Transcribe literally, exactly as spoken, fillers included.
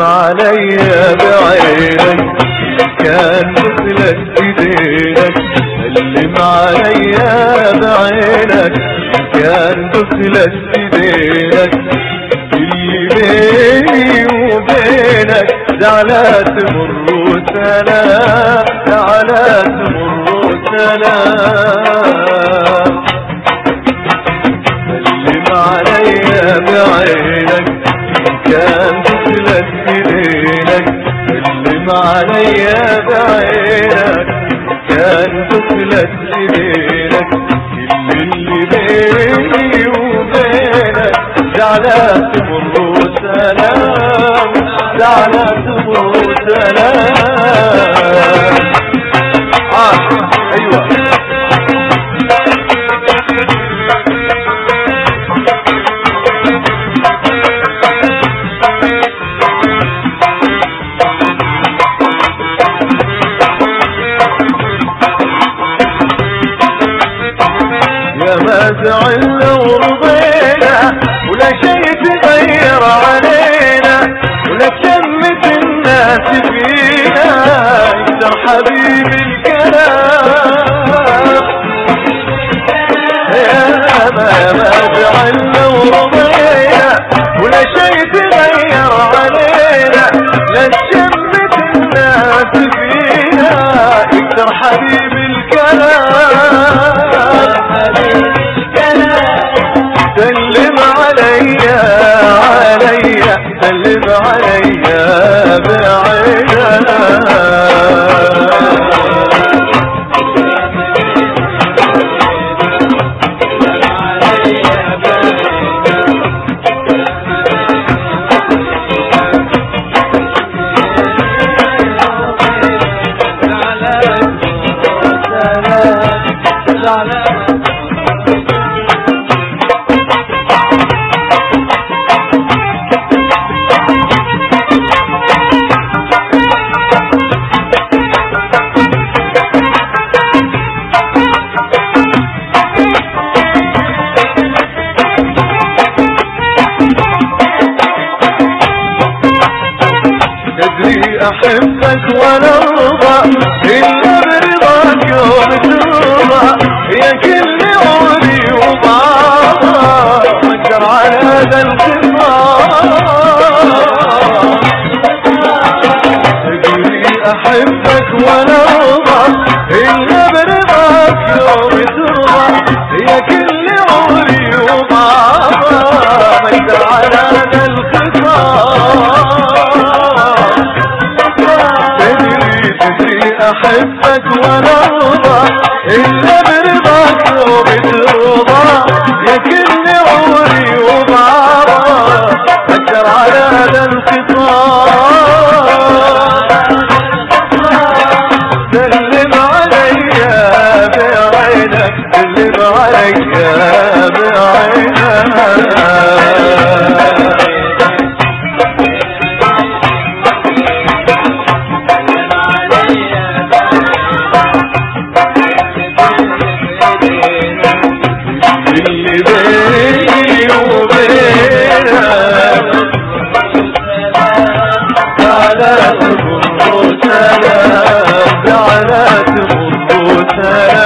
سلم عليا بعينك كان مثلك ايدينك، سلم عليا بعينك كان مثلك ايدينك، اللي بيني وبينك زعلات تمر وسلام، زعلات تمر وسلام. سلم عليا بعينك كان مثلك ايدينك، سلم عليا بعينك كان مثلك ايدينك، اللي بيني وبينك زعلات تمر وسلام، زعلات تمر وسلام. آه. ايوه يا ما زعلنا ورضينا ولا شيء تغير علينا، ولا شمت الناس فينا يكسر حبيب الكلام. يا ما يا ما زعلنا ورضينا ولا شيء تغير علينا، لا شمت الناس فينا يكسر حبيب الكلام. سلم عليا عليا سلم عليا بعينك. احبك ولا ارضى الا برضاك يوم ترضى، يا كل عمري وبعضها اقدر على هذا الخصام. تدري احبك ولا ارضى الا برضاك يوم ترضى، يا كل عمري وبعضها اقدر على هذا الخصام. احبك ولا ارضى الا برضاك يوم ترضى، يا كل عمري وبعضها اقدر على هذا الخصام. سلم عليا بعينك سلم عليا بعينك. اللي بيني وبينك زعلات تمر وسلام، زعلات تمر وسلام.